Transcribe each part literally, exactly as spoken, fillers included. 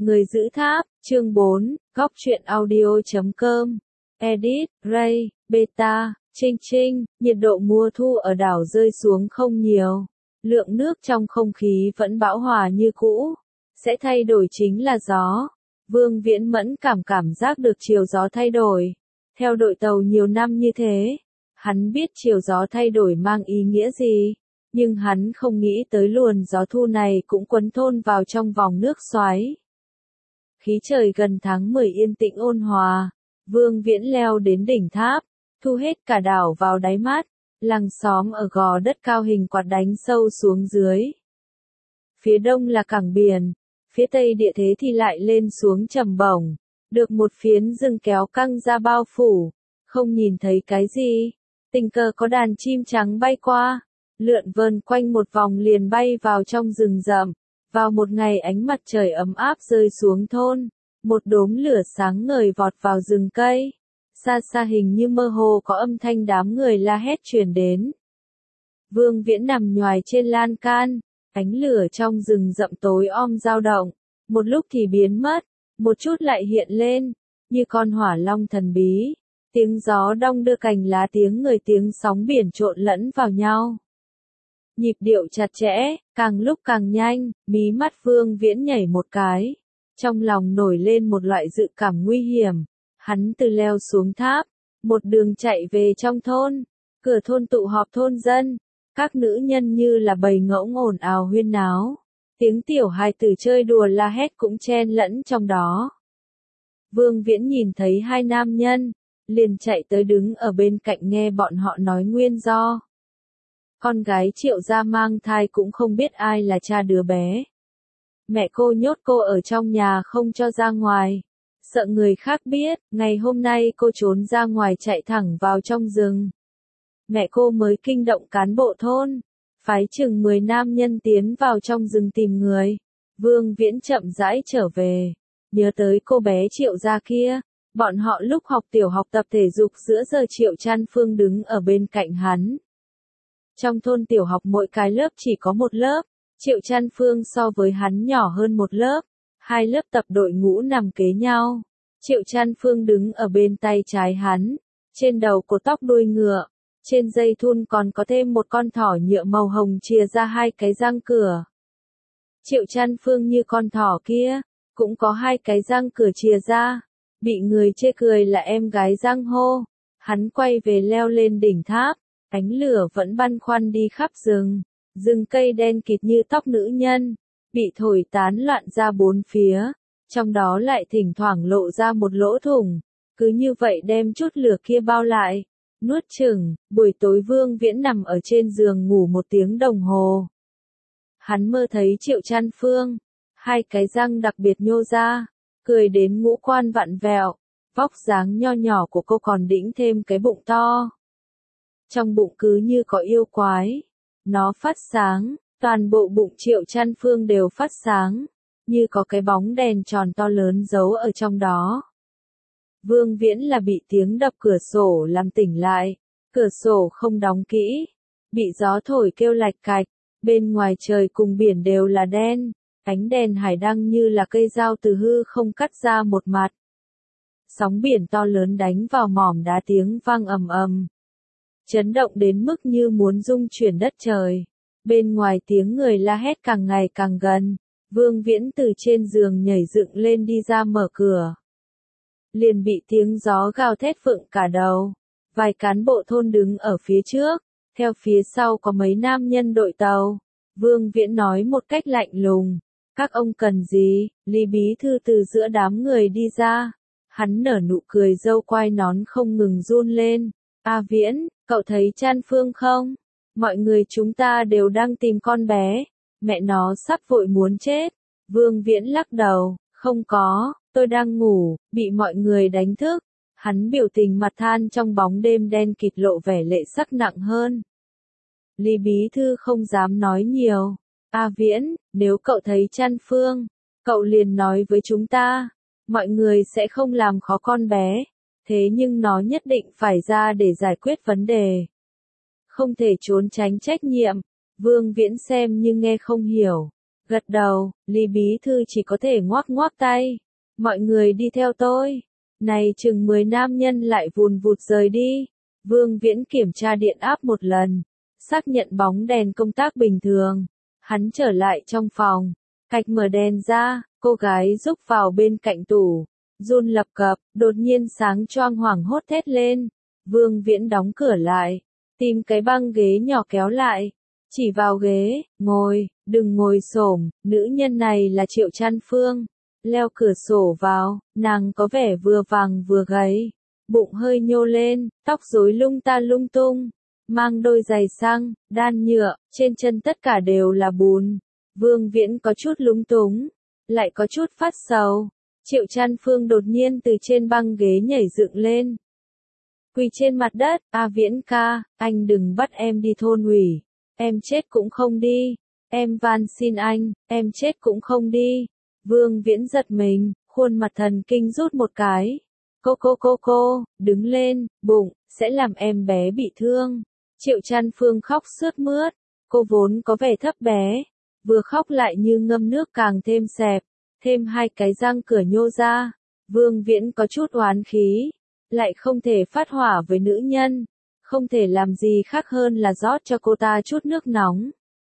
Người giữ tháp, chương bốn, góc truyện audio.com, edit, Ray, beta, Trinh Trinh, nhiệt độ mùa thu ở đảo rơi xuống không nhiều. Lượng nước trong không khí vẫn bão hòa như cũ. Sẽ thay đổi chính là gió. Vương Viễn mẫn cảm cảm giác được chiều gió thay đổi. Theo đội tàu nhiều năm như thế, hắn biết chiều gió thay đổi mang ý nghĩa gì. Nhưng hắn không nghĩ tới luồn gió thu này cũng quấn thôn vào trong vòng nước xoáy. Khí trời gần tháng mười yên tĩnh ôn hòa, Vương Viễn leo đến đỉnh tháp, thu hết cả đảo vào đáy mắt, làng xóm ở gò đất cao hình quạt đánh sâu xuống dưới. Phía đông là cảng biển, phía tây địa thế thì lại lên xuống trầm bổng, được một phiến rừng kéo căng ra bao phủ, không nhìn thấy cái gì, tình cờ có đàn chim trắng bay qua, lượn vờn quanh một vòng liền bay vào trong rừng rậm. Vào một ngày ánh mặt trời ấm áp rơi xuống thôn, một đốm lửa sáng ngời vọt vào rừng cây. Xa xa hình như mơ hồ có âm thanh đám người la hét truyền đến. Vương Viễn nằm nhoài trên lan can, ánh lửa trong rừng rậm tối om dao động, một lúc thì biến mất, một chút lại hiện lên, như con hỏa long thần bí. Tiếng gió đong đưa cành lá, tiếng người, tiếng sóng biển trộn lẫn vào nhau. Nhịp điệu chặt chẽ, càng lúc càng nhanh, mí mắt Vương Viễn nhảy một cái. Trong lòng nổi lên một loại dự cảm nguy hiểm. Hắn từ leo xuống tháp, một đường chạy về trong thôn. Cửa thôn tụ họp thôn dân. Các nữ nhân như là bầy ngỗng ồn ào huyên náo. Tiếng tiểu hài tử chơi đùa la hét cũng chen lẫn trong đó. Vương Viễn nhìn thấy hai nam nhân, liền chạy tới đứng ở bên cạnh nghe bọn họ nói nguyên do. Con gái Triệu gia mang thai cũng không biết ai là cha đứa bé. Mẹ cô nhốt cô ở trong nhà không cho ra ngoài. Sợ người khác biết, ngày hôm nay cô trốn ra ngoài chạy thẳng vào trong rừng. Mẹ cô mới kinh động cán bộ thôn, phái chừng mười nam nhân tiến vào trong rừng tìm người. Vương Viễn chậm rãi trở về, nhớ tới cô bé Triệu gia kia. Bọn họ lúc học tiểu học tập thể dục giữa giờ Triệu Trăn Phương đứng ở bên cạnh hắn. Trong thôn tiểu học mỗi cái lớp chỉ có một lớp, Triệu Trăn Phương so với hắn nhỏ hơn một lớp, hai lớp tập đội ngũ nằm kế nhau. Triệu Trăn Phương đứng ở bên tay trái hắn, trên đầu cột tóc đuôi ngựa, trên dây thun còn có thêm một con thỏ nhựa màu hồng chìa ra hai cái răng cửa. Triệu Trăn Phương như con thỏ kia, cũng có hai cái răng cửa chìa ra, bị người chê cười là em gái răng hô. Hắn quay về leo lên đỉnh tháp. Ánh lửa vẫn băn khoăn đi khắp rừng, rừng cây đen kịt như tóc nữ nhân, bị thổi tán loạn ra bốn phía, trong đó lại thỉnh thoảng lộ ra một lỗ thủng, cứ như vậy đem chút lửa kia bao lại, nuốt chửng. Buổi tối Vương Viễn nằm ở trên giường ngủ một tiếng đồng hồ. Hắn mơ thấy Triệu Trăn Phương, hai cái răng đặc biệt nhô ra, cười đến ngũ quan vặn vẹo, vóc dáng nho nhỏ của cô còn đĩnh thêm cái bụng to. Trong bụng cứ như có yêu quái. Nó phát sáng, toàn bộ bụng Triệu Trăn Phương đều phát sáng, như có cái bóng đèn tròn to lớn giấu ở trong đó. Vương Viễn là bị tiếng đập cửa sổ làm tỉnh lại, cửa sổ không đóng kỹ, bị gió thổi kêu lạch cạch, bên ngoài trời cùng biển đều là đen, ánh đèn hải đăng như là cây dao từ hư không cắt ra một mặt. Sóng biển to lớn đánh vào mỏm đá, tiếng vang ầm ầm. Chấn động đến mức như muốn rung chuyển đất trời. Bên ngoài tiếng người la hét càng ngày càng gần. Vương Viễn từ trên giường nhảy dựng lên đi ra mở cửa. Liền bị tiếng gió gào thét phượng cả đầu. Vài cán bộ thôn đứng ở phía trước, theo phía sau có mấy nam nhân đội tàu. Vương Viễn nói một cách lạnh lùng. Các ông cần gì? Lý bí thư từ giữa đám người đi ra. Hắn nở nụ cười, râu quai nón không ngừng run lên. A Viễn, cậu thấy Trăn Phương không? Mọi người chúng ta đều đang tìm con bé. Mẹ nó sắp vội muốn chết. Vương Viễn lắc đầu, không có, tôi đang ngủ, bị mọi người đánh thức. Hắn biểu tình mặt than trong bóng đêm đen kịt lộ vẻ lệ sắc nặng hơn. Lý bí thư không dám nói nhiều. A Viễn, nếu cậu thấy Trăn Phương, cậu liền nói với chúng ta. Mọi người sẽ không làm khó con bé. Thế nhưng nó nhất định phải ra để giải quyết vấn đề. Không thể trốn tránh trách nhiệm. Vương Viễn xem như nghe không hiểu. Gật đầu, Lý bí thư chỉ có thể ngoác ngoác tay. Mọi người đi theo tôi. Này chừng mười nam nhân lại vùn vụt rời đi. Vương Viễn kiểm tra điện áp một lần. Xác nhận bóng đèn công tác bình thường. Hắn trở lại trong phòng. Cạch mở đèn ra, cô gái rúc vào bên cạnh tủ. Run lập cập, đột nhiên sáng choang hoảng hốt thét lên. Vương Viễn đóng cửa lại. Tìm cái băng ghế nhỏ kéo lại. Chỉ vào ghế, ngồi, đừng ngồi xổm, nữ nhân này là Triệu Trăn Phương. Leo cửa sổ vào, nàng có vẻ vừa vàng vừa gầy. Bụng hơi nhô lên, tóc rối lung ta lung tung. Mang đôi giày xăng, đan nhựa, trên chân tất cả đều là bùn. Vương Viễn có chút lúng túng, lại có chút phát sầu. Triệu Trăn Phương đột nhiên từ trên băng ghế nhảy dựng lên. Quỳ trên mặt đất, A Viễn ca, anh đừng bắt em đi thôn ủy. Em chết cũng không đi. Em van xin anh, em chết cũng không đi. Vương Viễn giật mình, khuôn mặt thần kinh rút một cái. Cô cô cô cô, đứng lên, bụng, sẽ làm em bé bị thương. Triệu Trăn Phương khóc sướt mướt. Cô vốn có vẻ thấp bé. Vừa khóc lại như ngâm nước càng thêm xẹp. Thêm hai cái răng cửa nhô ra. Vương Viễn có chút oán khí. Lại không thể phát hỏa với nữ nhân. Không thể làm gì khác hơn là rót cho cô ta chút nước nóng.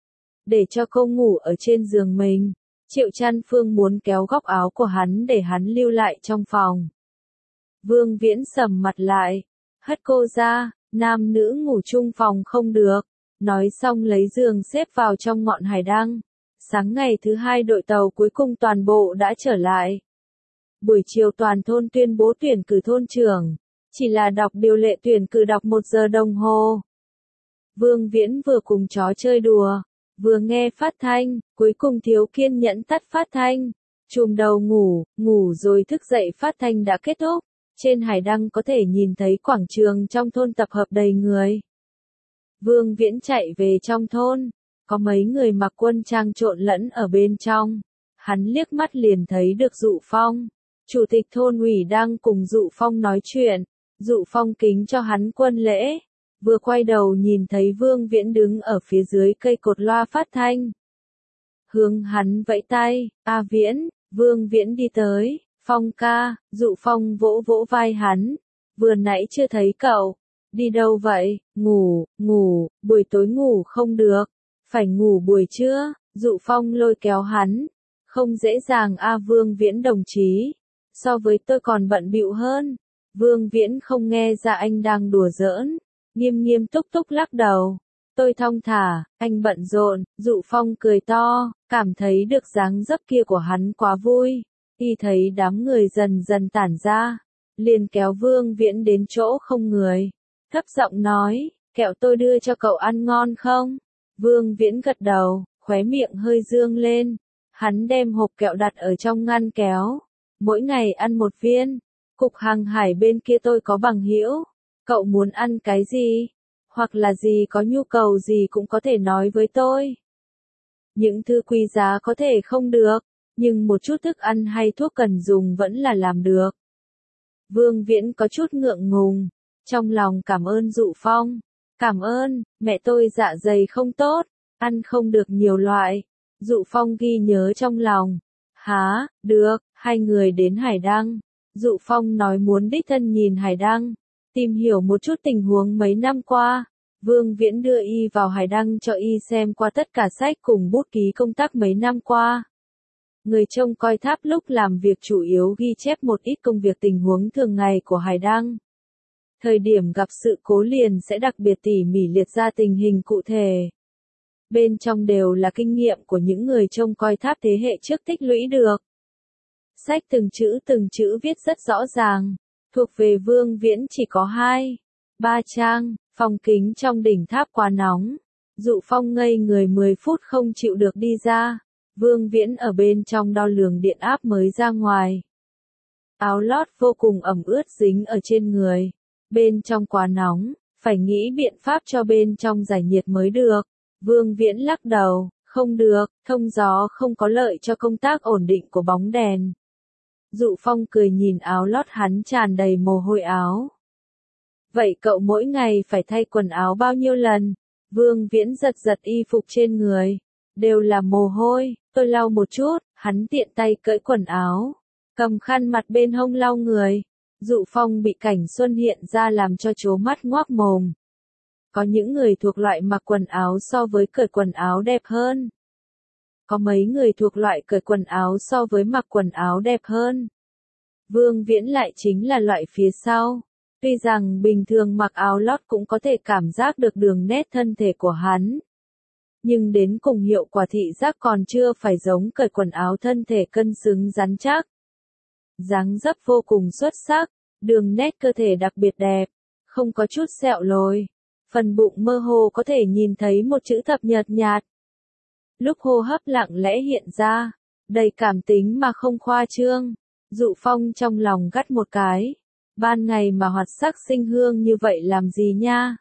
Để cho cô ngủ ở trên giường mình. Triệu Trăn Phương muốn kéo góc áo của hắn để hắn lưu lại trong phòng. Vương Viễn sầm mặt lại. Hất cô ra, nam nữ ngủ chung phòng không được. Nói xong lấy giường xếp vào trong ngọn hải đăng. Sáng ngày thứ hai đội tàu cuối cùng toàn bộ đã trở lại. Buổi chiều toàn thôn tuyên bố tuyển cử thôn trưởng. Chỉ là đọc điều lệ tuyển cử đọc một giờ đồng hồ. Vương Viễn vừa cùng chó chơi đùa, vừa nghe phát thanh, cuối cùng thiếu kiên nhẫn tắt phát thanh. Chùm đầu ngủ, ngủ rồi thức dậy phát thanh đã kết thúc. Trên hải đăng có thể nhìn thấy quảng trường trong thôn tập hợp đầy người. Vương Viễn chạy về trong thôn, có mấy người mặc quân trang trộn lẫn ở bên trong. Hắn liếc mắt liền thấy được Dụ Phong. Chủ tịch thôn ủy đang cùng Dụ Phong nói chuyện. Dụ Phong kính cho hắn quân lễ. Vừa quay đầu nhìn thấy Vương Viễn đứng ở phía dưới cây cột loa phát thanh. Hướng hắn vẫy tay, A Viễn, Vương Viễn đi tới, Phong ca, Dụ Phong vỗ vỗ vai hắn. Vừa nãy chưa thấy cậu. Đi đâu vậy? Ngủ, ngủ, buổi tối ngủ không được. Phải ngủ buổi trưa, Dụ Phong lôi kéo hắn. Không dễ dàng a Vương Viễn đồng chí. So với tôi còn bận bịu hơn. Vương Viễn không nghe ra anh đang đùa giỡn. Nghiêm nghiêm túc túc lắc đầu. Tôi thong thả, anh bận rộn. Dụ Phong cười to, cảm thấy được dáng dấp kia của hắn quá vui. Y thấy đám người dần dần tản ra. Liền kéo Vương Viễn đến chỗ không người. Thấp giọng nói, kẹo tôi đưa cho cậu ăn ngon không? Vương Viễn gật đầu, khóe miệng hơi dương lên. Hắn đem hộp kẹo đặt ở trong ngăn kéo. Mỗi ngày ăn một viên. Cục hàng hải bên kia tôi có bằng hữu. Cậu muốn ăn cái gì? Hoặc là gì có nhu cầu gì cũng có thể nói với tôi. Những thứ quý giá có thể không được, nhưng một chút thức ăn hay thuốc cần dùng vẫn là làm được. Vương Viễn có chút ngượng ngùng. Trong lòng cảm ơn Dụ Phong. Cảm ơn, mẹ tôi dạ dày không tốt, ăn không được nhiều loại. Dụ Phong ghi nhớ trong lòng. Há, được, hai người đến hải đăng. Dụ Phong nói muốn đích thân nhìn hải đăng, tìm hiểu một chút tình huống mấy năm qua. Vương Viễn đưa y vào hải đăng cho y xem qua tất cả sách cùng bút ký công tác mấy năm qua. Người trông coi tháp lúc làm việc chủ yếu ghi chép một ít công việc tình huống thường ngày của hải đăng. Thời điểm gặp sự cố liền sẽ đặc biệt tỉ mỉ liệt ra tình hình cụ thể. Bên trong đều là kinh nghiệm của những người trông coi tháp thế hệ trước tích lũy được. Sách từng chữ từng chữ viết rất rõ ràng. Thuộc về Vương Viễn chỉ có hai, ba trang. Phong kính trong đỉnh tháp quá nóng. Dụ Phong ngây người mười phút không chịu được đi ra. Vương Viễn ở bên trong đo lường điện áp mới ra ngoài. Áo lót vô cùng ẩm ướt dính ở trên người. Bên trong quá nóng, phải nghĩ biện pháp cho bên trong giải nhiệt mới được. Vương Viễn lắc đầu, không được, thông gió không có lợi cho công tác ổn định của bóng đèn. Dụ Phong cười nhìn áo lót hắn tràn đầy mồ hôi áo. Vậy cậu mỗi ngày phải thay quần áo bao nhiêu lần? Vương Viễn giật giật y phục trên người. đều là mồ hôi, tôi lau một chút, hắn tiện tay cởi quần áo, cầm khăn mặt bên hông lau người. Dụ Phong bị cảnh xuân hiện ra làm cho trố mắt ngoác mồm. Có những người thuộc loại mặc quần áo so với cởi quần áo đẹp hơn. Có mấy người thuộc loại cởi quần áo so với mặc quần áo đẹp hơn. Vương Viễn lại chính là loại phía sau. Tuy rằng bình thường mặc áo lót cũng có thể cảm giác được đường nét thân thể của hắn. Nhưng đến cùng hiệu quả thị giác còn chưa phải giống cởi quần áo thân thể cân xứng rắn chắc. Dáng dấp vô cùng xuất sắc, đường nét cơ thể đặc biệt đẹp, không có chút sẹo lồi. Phần bụng mơ hồ có thể nhìn thấy một chữ thập nhợt nhạt. Lúc hô hấp lặng lẽ hiện ra, đầy cảm tính mà không khoa trương. Dụ Phong trong lòng gắt một cái. Ban ngày mà hoạt sắc sinh hương như vậy làm gì nha?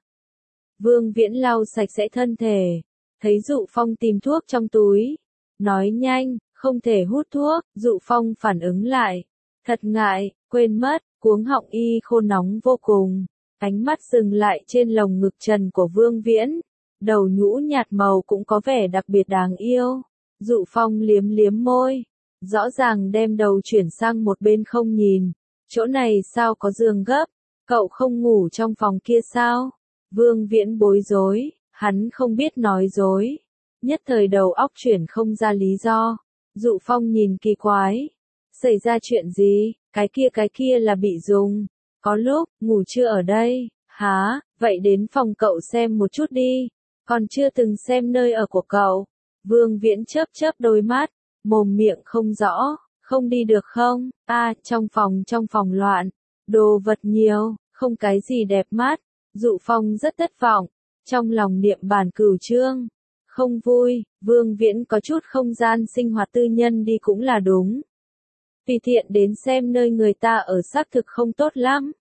Vương Viễn lau sạch sẽ thân thể. Thấy Dụ Phong tìm thuốc trong túi. Nói nhanh, không thể hút thuốc. Dụ Phong phản ứng lại. Thật ngại, quên mất, cuống họng y khô nóng vô cùng. Ánh mắt dừng lại trên lồng ngực trần của Vương Viễn. Đầu nhũ nhạt màu cũng có vẻ đặc biệt đáng yêu. Dụ Phong liếm liếm môi. Rõ ràng đem đầu chuyển sang một bên không nhìn. Chỗ này sao có giường gấp? Cậu không ngủ trong phòng kia sao? Vương Viễn bối rối, hắn không biết nói dối. Nhất thời đầu óc chuyển không ra lý do. Dụ Phong nhìn kỳ quái. Xảy ra chuyện gì? Cái kia cái kia là bị dùng. Có lúc, ngủ chưa ở đây. Hả? Vậy đến phòng cậu xem một chút đi. Còn chưa từng xem nơi ở của cậu. Vương Viễn chớp chớp đôi mắt. Mồm miệng không rõ. Không đi được không? A, à, trong phòng trong phòng loạn. Đồ vật nhiều, không cái gì đẹp mắt. Dụ Phong rất thất vọng. Trong lòng niệm bàn cửu chương. Không vui, Vương Viễn có chút không gian sinh hoạt tư nhân đi cũng là đúng. Tùy tiện đến xem nơi người ta ở xác thực không tốt lắm.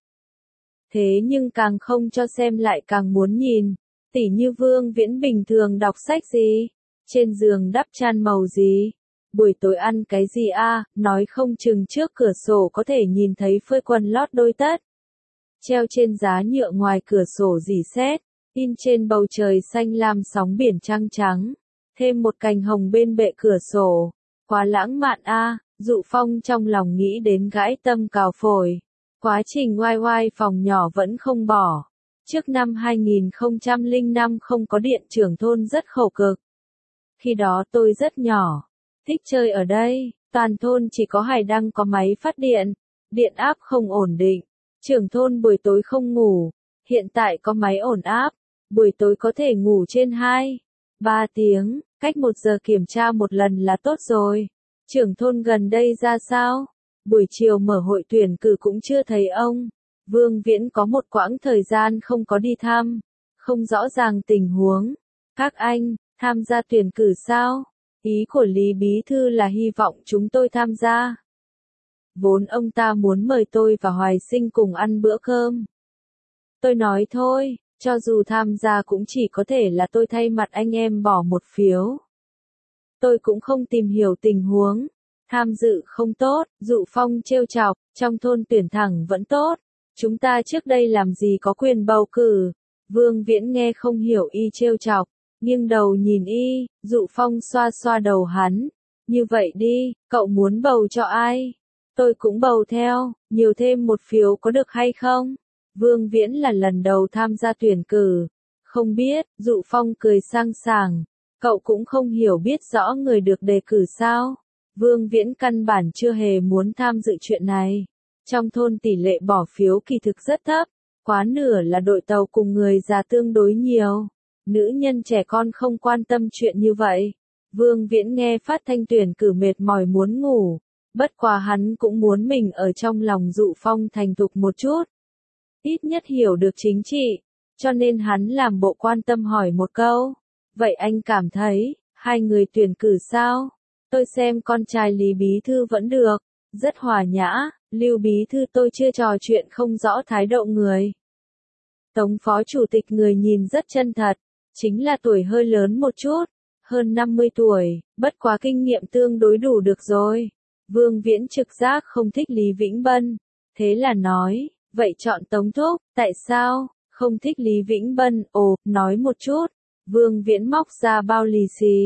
Thế nhưng càng không cho xem lại càng muốn nhìn. Tỉ như Vương Viễn bình thường đọc sách gì? Trên giường đắp chăn màu gì? Buổi tối ăn cái gì a? À? Nói không chừng trước cửa sổ có thể nhìn thấy phơi quần lót đôi tất. Treo trên giá nhựa ngoài cửa sổ rỉ sét, in trên bầu trời xanh lam sóng biển trăng trắng. Thêm một cành hồng bên bệ cửa sổ. Quá lãng mạn a, à? Dụ Phong trong lòng nghĩ đến gãi tâm cào phổi. Quá trình oai oai phòng nhỏ vẫn không bỏ. Trước năm hai nghìn không trăm lẻ năm không có điện trưởng thôn rất khổ cực. Khi đó tôi rất nhỏ. Thích chơi ở đây, toàn thôn chỉ có Hải Đăng có máy phát điện, điện áp không ổn định, trưởng thôn buổi tối không ngủ, hiện tại có máy ổn áp, buổi tối có thể ngủ trên hai, ba tiếng, cách một giờ kiểm tra một lần là tốt rồi. Trưởng thôn gần đây ra sao? Buổi chiều mở hội tuyển cử cũng chưa thấy ông. Vương Viễn có một quãng thời gian không có đi thăm, không rõ ràng tình huống. Các anh, tham gia tuyển cử sao? Ý của Lý Bí Thư là hy vọng chúng tôi tham gia. Vốn ông ta muốn mời tôi và Hoài Sinh cùng ăn bữa cơm. Tôi nói thôi, cho dù tham gia cũng chỉ có thể là tôi thay mặt anh em bỏ một phiếu. Tôi cũng không tìm hiểu tình huống. Tham dự không tốt, Dụ Phong trêu chọc, trong thôn tuyển thẳng vẫn tốt. Chúng ta trước đây làm gì có quyền bầu cử. Vương Viễn nghe không hiểu y trêu chọc. Nghiêng đầu nhìn y, Dụ Phong xoa xoa đầu hắn. Như vậy đi, cậu muốn bầu cho ai? Tôi cũng bầu theo, nhiều thêm một phiếu có được hay không? Vương Viễn là lần đầu tham gia tuyển cử. Không biết, Dụ Phong cười sang sảng. Cậu cũng không hiểu biết rõ người được đề cử sao? Vương Viễn căn bản chưa hề muốn tham dự chuyện này. Trong thôn tỷ lệ bỏ phiếu kỳ thực rất thấp. Quá nửa là đội tàu cùng người già tương đối nhiều. Nữ nhân trẻ con không quan tâm chuyện như vậy. Vương Viễn nghe phát thanh tuyển cử mệt mỏi muốn ngủ. Bất quá hắn cũng muốn mình ở trong lòng Dụ Phong thành thục một chút. Ít nhất hiểu được chính trị. Cho nên hắn làm bộ quan tâm hỏi một câu. Vậy anh cảm thấy, hai người tuyển cử sao? Tôi xem con trai Lý Bí Thư vẫn được. Rất hòa nhã, Lưu Bí Thư tôi chưa trò chuyện không rõ thái độ người. Tống phó chủ tịch người nhìn rất chân thật. Chính là tuổi hơi lớn một chút, hơn năm mươi tuổi, bất quá kinh nghiệm tương đối đủ được rồi. Vương Viễn trực giác không thích Lý Vĩnh Bân, thế là nói, vậy chọn Tống thúc, tại sao, không thích Lý Vĩnh Bân, ồ, nói một chút. Vương Viễn móc ra bao lì xì,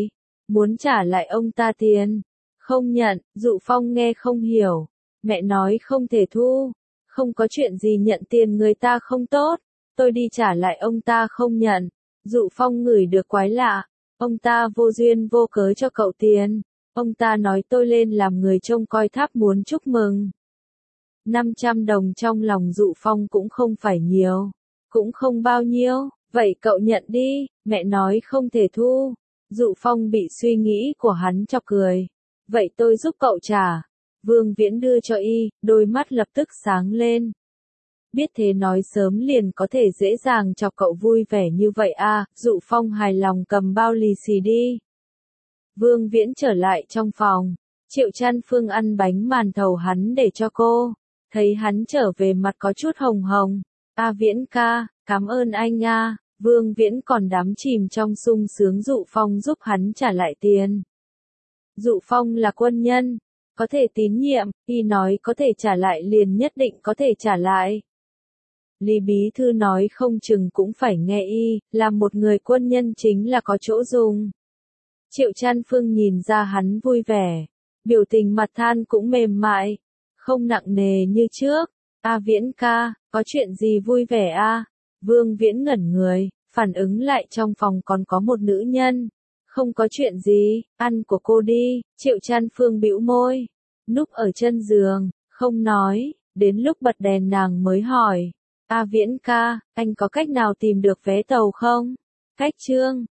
muốn trả lại ông ta tiền. Không nhận, Dụ Phong nghe không hiểu. Mẹ nói không thể thu. Không có chuyện gì nhận tiền người ta không tốt. Tôi đi trả lại ông ta không nhận. Dụ Phong ngửi được quái lạ. Ông ta vô duyên vô cớ cho cậu tiền. Ông ta nói tôi lên làm người trông coi tháp muốn chúc mừng. năm trăm đồng trong lòng Dụ Phong cũng không phải nhiều. Cũng không bao nhiêu. Vậy cậu nhận đi. Mẹ nói không thể thu. Dụ Phong bị suy nghĩ của hắn chọc cười. Vậy tôi giúp cậu trả. Vương Viễn đưa cho y, đôi mắt lập tức sáng lên. Biết thế nói sớm liền có thể dễ dàng chọc cậu vui vẻ như vậy à, Dụ Phong hài lòng cầm bao lì xì đi. Vương Viễn trở lại trong phòng. Triệu Trăn Phương ăn bánh màn thầu hắn để cho cô. Thấy hắn trở về mặt có chút hồng hồng. A Viễn ca, cảm ơn anh a. Vương Viễn còn đắm chìm trong sung sướng Dụ Phong giúp hắn trả lại tiền. Dụ Phong là quân nhân, có thể tín nhiệm, y nói có thể trả lại liền nhất định có thể trả lại. Lý Bí Thư nói không chừng cũng phải nghe y, là một người quân nhân chính là có chỗ dùng. Triệu Trăn Phương nhìn ra hắn vui vẻ, biểu tình mặt than cũng mềm mại, không nặng nề như trước. A Viễn ca, có chuyện gì vui vẻ a? Vương Viễn ngẩn người, phản ứng lại trong phòng còn có một nữ nhân. Không có chuyện gì, ăn của cô đi. Triệu Trăn Phương bĩu môi, núp ở chân giường, không nói, đến lúc bật đèn nàng mới hỏi. A Viễn ca, anh có cách nào tìm được vé tàu không? Cách chương